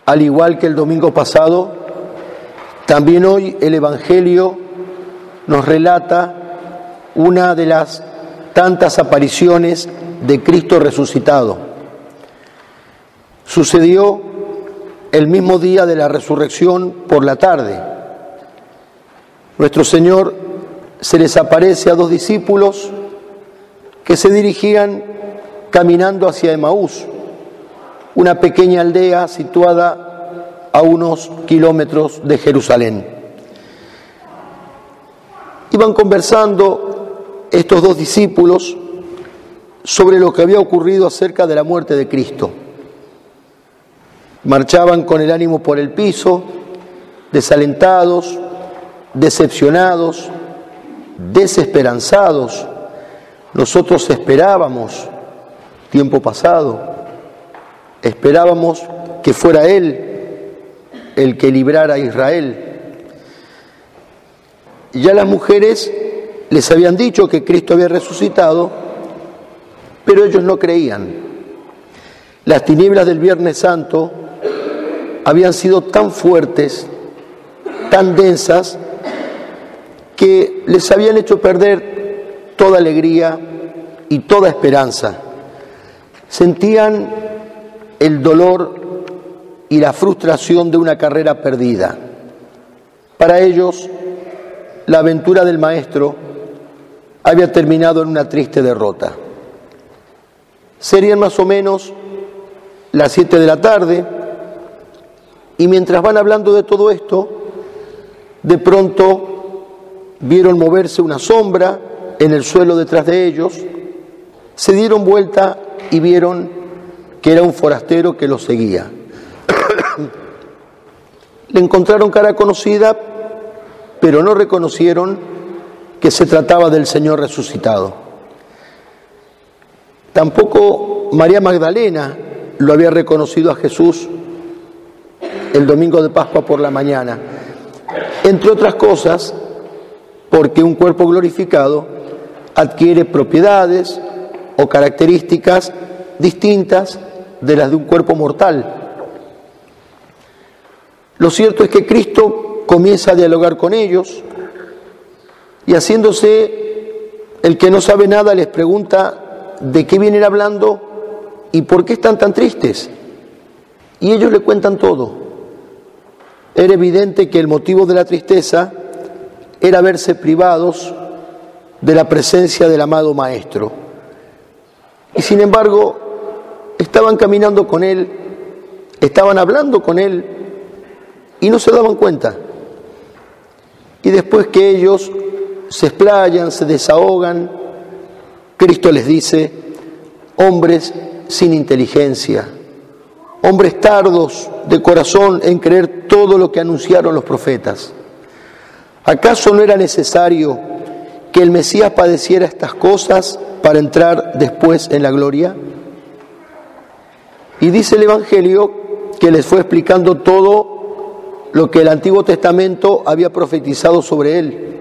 Al igual que el domingo pasado, también hoy el Evangelio nos relata una de las tantas apariciones de Cristo resucitado. Sucedió el mismo día de la resurrección por la tarde. Nuestro Señor se les aparece a dos discípulos que se dirigían caminando hacia Emaús, una pequeña aldea situada a unos kilómetros de Jerusalén. Iban conversando estos dos discípulos sobre lo que había ocurrido acerca de la muerte de Cristo. Marchaban con el ánimo por el piso, desalentados, decepcionados, desesperanzados. Nosotros esperábamos, tiempo pasado, esperábamos que fuera Él el que librara a Israel. Ya las mujeres les habían dicho que Cristo había resucitado, pero ellos no creían. Las tinieblas del Viernes Santo habían sido tan fuertes, tan densas, que les habían hecho perder toda alegría y toda esperanza. Sentían el dolor y la frustración de una carrera perdida. Para ellos, la aventura del Maestro había terminado en una triste derrota. Serían más o menos las 7 de la tarde, y mientras van hablando de todo esto, de pronto vieron moverse una sombra en el suelo detrás de ellos, se dieron vuelta y vieron que era un forastero que los seguía. Le encontraron cara conocida, pero no reconocieron que se trataba del Señor resucitado. Tampoco María Magdalena lo había reconocido a Jesús el domingo de Pascua por la mañana, entre otras cosas porque un cuerpo glorificado adquiere propiedades o características distintas de las de un cuerpo mortal. Lo cierto es que Cristo comienza a dialogar con ellos y, haciéndose el que no sabe nada, les pregunta de qué vienen hablando y por qué están tan tristes. Y ellos le cuentan todo. Era evidente que el motivo de la tristeza era verse privados de la presencia del amado Maestro. Y sin embargo, estaban caminando con Él, estaban hablando con Él y no se daban cuenta. Y después que ellos se explayan, se desahogan, Cristo les dice: hombres sin inteligencia, hombres tardos de corazón en creer todo lo que anunciaron los profetas. ¿Acaso no era necesario que el Mesías padeciera estas cosas para entrar después en la gloria? Y dice el Evangelio que les fue explicando todo lo que el Antiguo Testamento había profetizado sobre Él.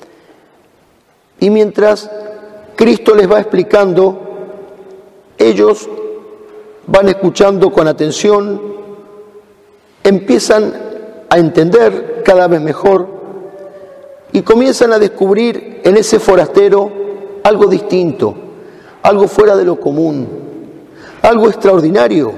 Y mientras Cristo les va explicando, ellos van escuchando con atención, empiezan a entender cada vez mejor y comienzan a descubrir en ese forastero algo distinto, algo fuera de lo común, algo extraordinario,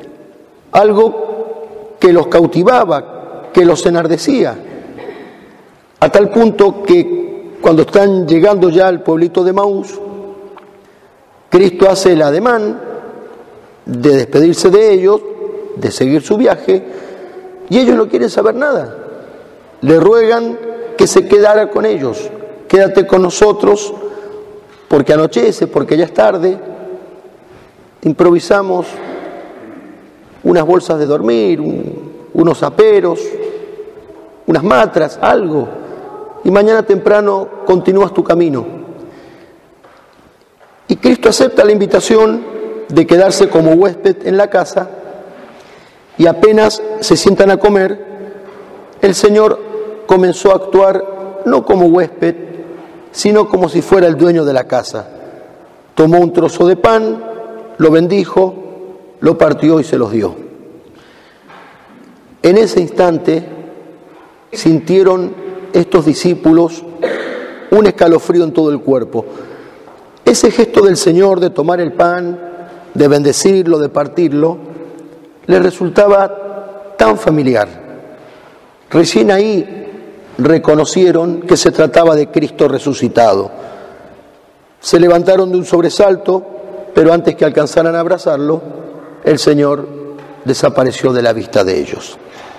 algo que los cautivaba, que los enardecía, a tal punto que cuando están llegando ya al pueblito de Emaús, Cristo hace el ademán de despedirse de ellos, de seguir su viaje, y ellos no quieren saber nada. Le ruegan que se quedara con ellos. Quédate con nosotros porque anochece, porque ya es tarde. Improvisamos unas bolsas de dormir, unos aperos, unas matras, algo, y mañana temprano continúas tu camino. Y Cristo acepta la invitación de quedarse como huésped en la casa, y apenas se sientan a comer, el Señor comenzó a actuar no como huésped, sino como si fuera el dueño de la casa. Tomó un trozo de pan, lo bendijo, lo partió y se los dio. En ese instante sintieron estos discípulos un escalofrío en todo el cuerpo. Ese gesto del Señor de tomar el pan, de bendecirlo, de partirlo, les resultaba tan familiar. Recién ahí reconocieron que se trataba de Cristo resucitado. Se levantaron de un sobresalto, pero antes que alcanzaran a abrazarlo, el Señor desapareció de la vista de ellos.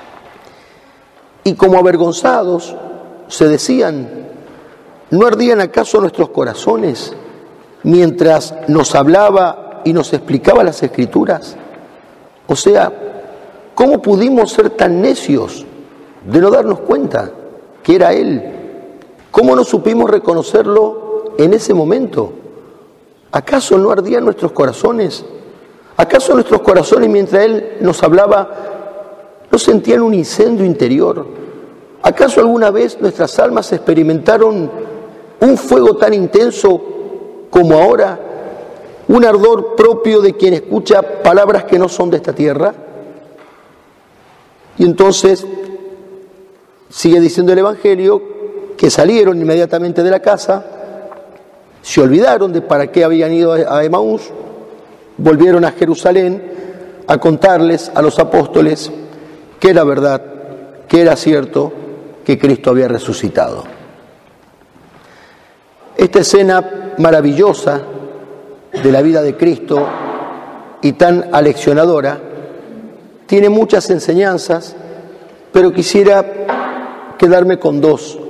Y como avergonzados, se decían: ¿no ardían acaso nuestros corazones mientras nos hablaba y nos explicaba las Escrituras? O sea, ¿cómo pudimos ser tan necios de no darnos cuenta que era Él? ¿Cómo no supimos reconocerlo en ese momento? ¿Acaso no ardían nuestros corazones? ¿Acaso nuestros corazones, mientras Él nos hablaba, no sentían un incendio interior? ¿Acaso alguna vez nuestras almas experimentaron un fuego tan intenso como ahora? ¿Un ardor propio de quien escucha palabras que no son de esta tierra? Y entonces sigue diciendo el Evangelio que salieron inmediatamente de la casa, se olvidaron de para qué habían ido a Emaús, volvieron a Jerusalén a contarles a los apóstoles que era verdad, que era cierto, que Cristo había resucitado. Esta escena maravillosa de la vida de Cristo y tan aleccionadora tiene muchas enseñanzas, pero quisiera quedarme con dos.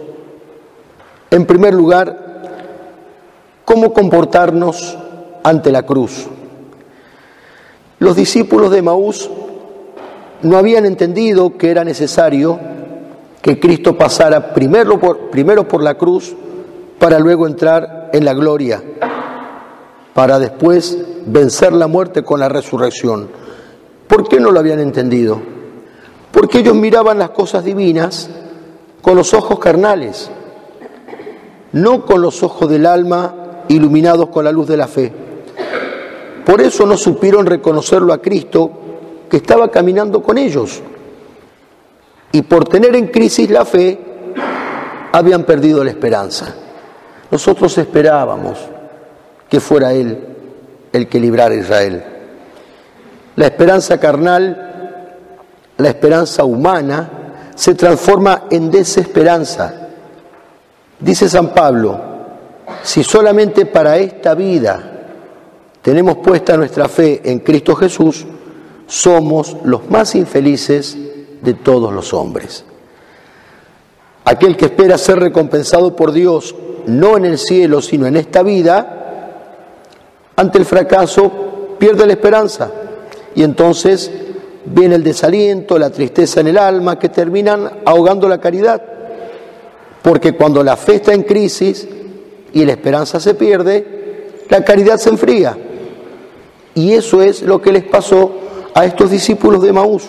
En primer lugar, cómo comportarnos ante la cruz. Los discípulos de Emaús no habían entendido que era necesario que Cristo pasara primero por la cruz para luego entrar en la gloria, para después vencer la muerte con la resurrección. ¿Por qué no lo habían entendido? Porque ellos miraban las cosas divinas con los ojos carnales, no con los ojos del alma iluminados con la luz de la fe. Por eso no supieron reconocerlo a Cristo, que estaba caminando con ellos. Y por tener en crisis la fe, habían perdido la esperanza. Nosotros esperábamos que fuera Él el que librara a Israel. La esperanza carnal, la esperanza humana, se transforma en desesperanza. Dice San Pablo: si solamente para esta vida tenemos puesta nuestra fe en Cristo Jesús, somos los más infelices de todos los hombres. Aquel que espera ser recompensado por Dios, no en el cielo, sino en esta vida, ante el fracaso pierde la esperanza. Y entonces viene el desaliento, la tristeza en el alma, que terminan ahogando la caridad. Porque cuando la fe está en crisis y la esperanza se pierde, la caridad se enfría. Y eso es lo que les pasó a estos discípulos de Emaús.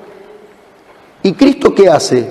¿Y Cristo qué hace?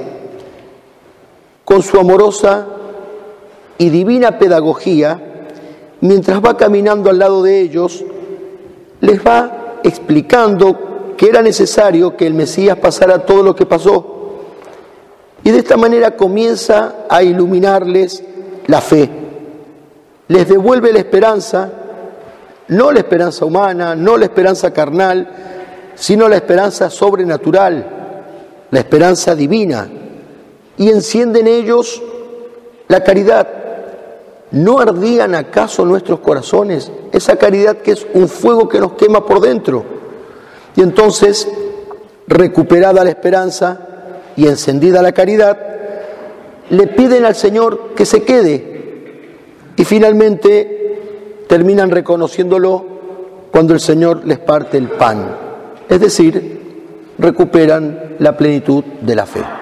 Con su amorosa y divina pedagogía, mientras va caminando al lado de ellos, les va explicando que era necesario que el Mesías pasara todo lo que pasó. Y de esta manera comienza a iluminarles la fe. Les devuelve la esperanza, no la esperanza humana, no la esperanza carnal, sino la esperanza sobrenatural, la esperanza divina. Y enciende en ellos la caridad. ¿No ardían acaso nuestros corazones? Esa caridad que es un fuego que nos quema por dentro. Y entonces, recuperada la esperanza y encendida la caridad, le piden al Señor que se quede. Y finalmente terminan reconociéndolo cuando el Señor les parte el pan. Es decir, recuperan la plenitud de la fe.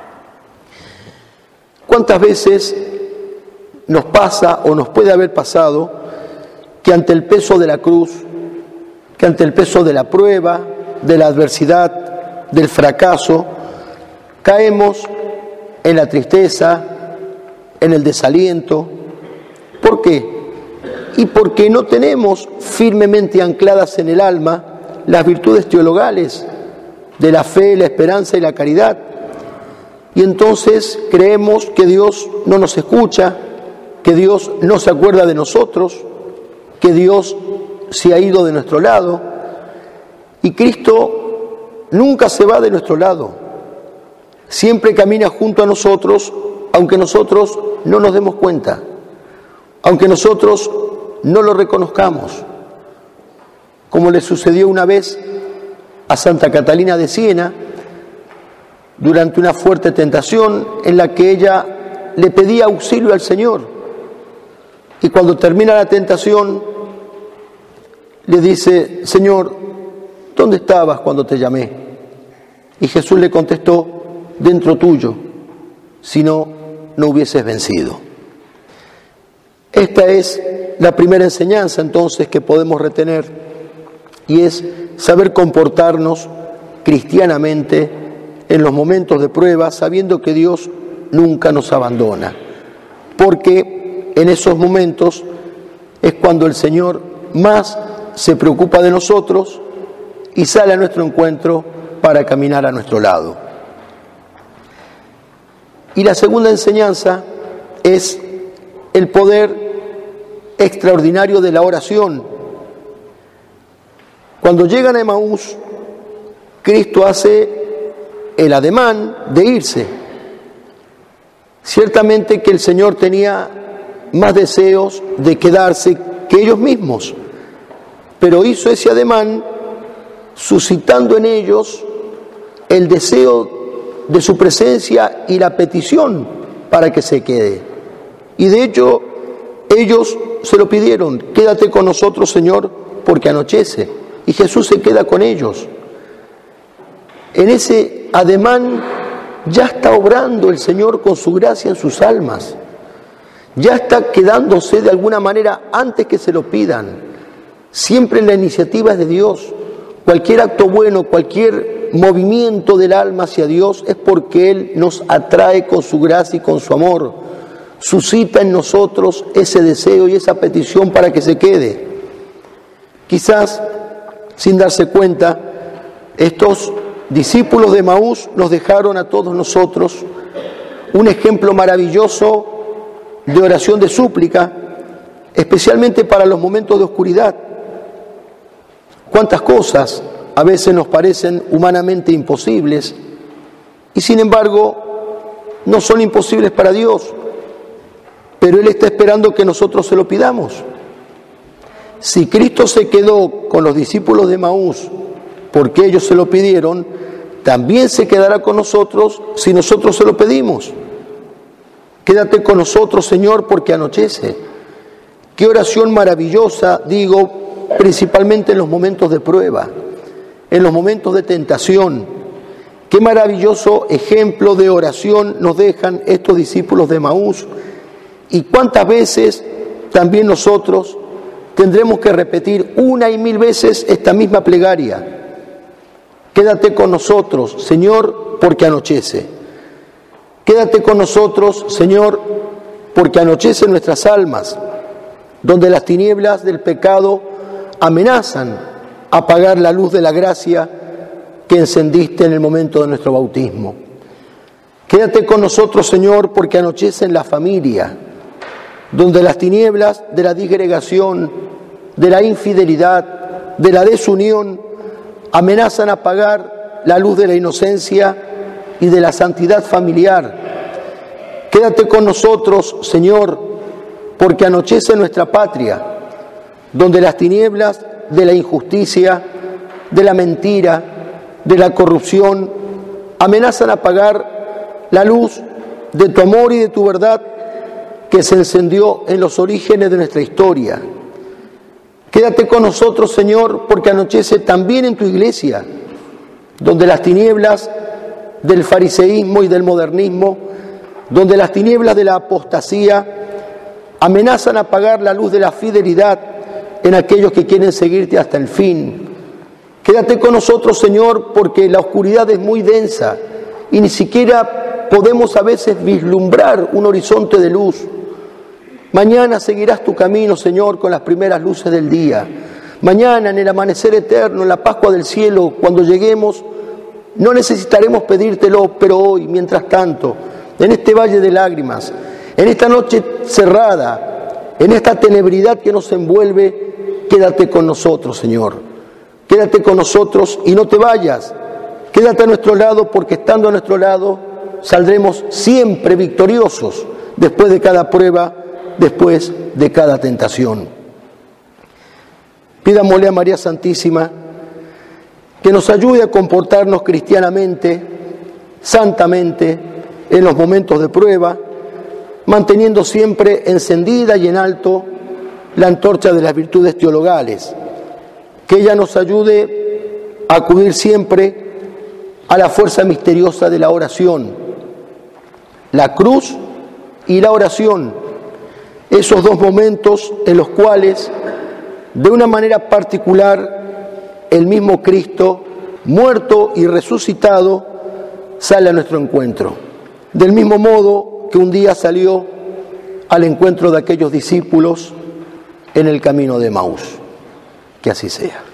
¿Cuántas veces nos pasa o nos puede haber pasado que ante el peso de la cruz, que ante el peso de la prueba, de la adversidad, del fracaso, caemos en la tristeza, en el desaliento? ¿Por qué? Y porque no tenemos firmemente ancladas en el alma las virtudes teologales de la fe, la esperanza y la caridad. Y entonces creemos que Dios no nos escucha, que Dios no se acuerda de nosotros, que Dios se ha ido de nuestro lado. Y Cristo nunca se va de nuestro lado. Siempre camina junto a nosotros, aunque nosotros no nos demos cuenta, aunque nosotros no lo reconozcamos, como le sucedió una vez a Santa Catalina de Siena, durante una fuerte tentación en la que ella le pedía auxilio al Señor. Y cuando termina la tentación, le dice: Señor, ¿dónde estabas cuando te llamé? Y Jesús le contestó: dentro tuyo, si no, no hubieses vencido. Esta es la primera enseñanza entonces que podemos retener, y es saber comportarnos cristianamente en los momentos de prueba, sabiendo que Dios nunca nos abandona, porque en esos momentos es cuando el Señor más se preocupa de nosotros y sale a nuestro encuentro para caminar a nuestro lado. Y la segunda enseñanza es el poder extraordinario de la oración. Cuando llegan a Emaús, Cristo hace el ademán de irse. Ciertamente que el Señor tenía más deseos de quedarse que ellos mismos, pero hizo ese ademán suscitando en ellos el deseo de su presencia y la petición para que se quede. Y de hecho, ellos se lo pidieron: quédate con nosotros, Señor, porque anochece. Y Jesús se queda con ellos. En ese ademán ya está obrando el Señor con su gracia en sus almas. Ya está quedándose de alguna manera antes que se lo pidan. Siempre la iniciativa es de Dios. Cualquier acto bueno, cualquier movimiento del alma hacia Dios es porque Él nos atrae con su gracia y con su amor. Suscita en nosotros ese deseo y esa petición para que se quede. Quizás, sin darse cuenta, estos discípulos de Emaús nos dejaron a todos nosotros un ejemplo maravilloso de oración de súplica, especialmente para los momentos de oscuridad. Cuántas cosas a veces nos parecen humanamente imposibles y sin embargo no son imposibles para Dios, pero Él está esperando que nosotros se lo pidamos. Si Cristo se quedó con los discípulos de Emaús porque ellos se lo pidieron, también se quedará con nosotros si nosotros se lo pedimos. Quédate con nosotros, Señor, porque anochece. Qué oración maravillosa, digo, principalmente en los momentos de prueba, en los momentos de tentación. Qué maravilloso ejemplo de oración nos dejan estos discípulos de Emaús. Y cuántas veces también nosotros tendremos que repetir una y mil veces esta misma plegaria. Quédate con nosotros, Señor, porque anochece. Quédate con nosotros, Señor, porque anochece en nuestras almas, donde las tinieblas del pecado amenazan apagar la luz de la gracia que encendiste en el momento de nuestro bautismo. Quédate con nosotros, Señor, porque anochece en la familia, donde las tinieblas de la disgregación, de la infidelidad, de la desunión, amenazan apagar la luz de la inocencia y de la santidad familiar. Quédate con nosotros, Señor, porque anochece en nuestra patria, donde las tinieblas de la injusticia, de la mentira, de la corrupción, amenazan apagar la luz de tu amor y de tu verdad que se encendió en los orígenes de nuestra historia. Quédate con nosotros, Señor, porque anochece también en tu iglesia, donde las tinieblas del fariseísmo y del modernismo, donde las tinieblas de la apostasía amenazan apagar la luz de la fidelidad en aquellos que quieren seguirte hasta el fin. Quédate con nosotros, Señor, porque la oscuridad es muy densa y ni siquiera podemos a veces vislumbrar un horizonte de luz. Mañana seguirás tu camino, Señor, con las primeras luces del día. Mañana, en el amanecer eterno, en la Pascua del cielo, cuando lleguemos, no necesitaremos pedírtelo, pero hoy, mientras tanto, en este valle de lágrimas, en esta noche cerrada, en esta tenebridad que nos envuelve, quédate con nosotros, Señor. Quédate con nosotros y no te vayas. Quédate a nuestro lado, porque estando a nuestro lado saldremos siempre victoriosos después de cada prueba, después de cada tentación. Pidámosle a María Santísima que nos ayude a comportarnos cristianamente, santamente, en los momentos de prueba, manteniendo siempre encendida y en alto la antorcha de las virtudes teologales. Que ella nos ayude a acudir siempre a la fuerza misteriosa de la oración, la cruz y la oración, esos dos momentos en los cuales, de una manera particular, el mismo Cristo, muerto y resucitado, sale a nuestro encuentro. Del mismo modo que un día salió al encuentro de aquellos discípulos en el camino de Emaús. Que así sea.